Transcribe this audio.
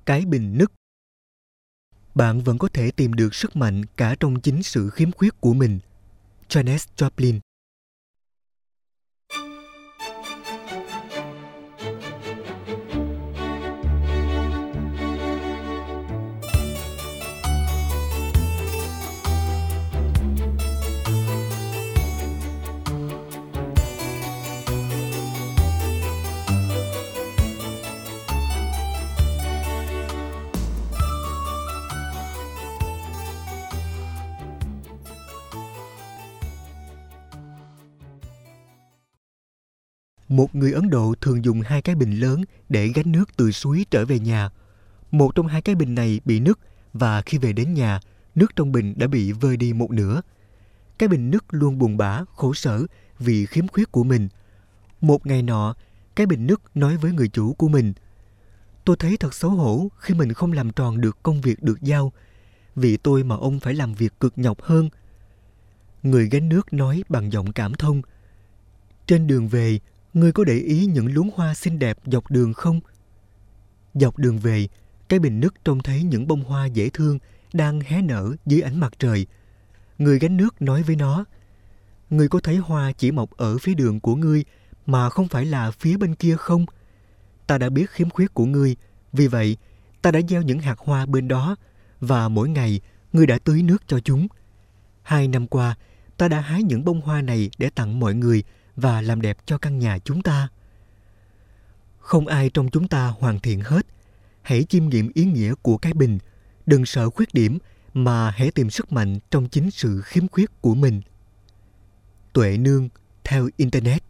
cái bình nứt. Bạn vẫn có thể tìm được sức mạnh cả trong chính sự khiếm khuyết của mình. Janis Joplin. Một người Ấn Độ thường dùng 2 cái bình lớn để gánh nước từ suối trở về nhà. Một trong 2 cái bình này bị nứt và khi về đến nhà, nước trong bình đã bị vơi đi một nửa. Cái bình nứt luôn buồn bã, khổ sở vì khiếm khuyết của mình. Một ngày nọ, cái bình nứt nói với người chủ của mình: "Tôi thấy thật xấu hổ khi mình không làm tròn được công việc được giao. Vì tôi mà ông phải làm việc cực nhọc hơn." Người gánh nước nói bằng giọng cảm thông: "Trên đường về, ngươi có để ý những luống hoa xinh đẹp dọc đường không?" Dọc đường về, cái bình nứt trông thấy những bông hoa dễ thương đang hé nở dưới ánh mặt trời. Người gánh nước nói với nó: "Ngươi có thấy hoa chỉ mọc ở phía đường của ngươi mà không phải là phía bên kia không? Ta đã biết khiếm khuyết của ngươi, vì vậy ta đã gieo những hạt hoa bên đó và mỗi ngày ngươi đã tưới nước cho chúng. 2 năm qua, ta đã hái những bông hoa này để tặng mọi người và làm đẹp cho căn nhà chúng ta." Không ai trong chúng ta hoàn thiện hết. Hãy chiêm nghiệm ý nghĩa của cái bình. Đừng sợ khuyết điểm mà hãy tìm sức mạnh trong chính sự khiếm khuyết của mình. Tuệ Nương, theo Internet.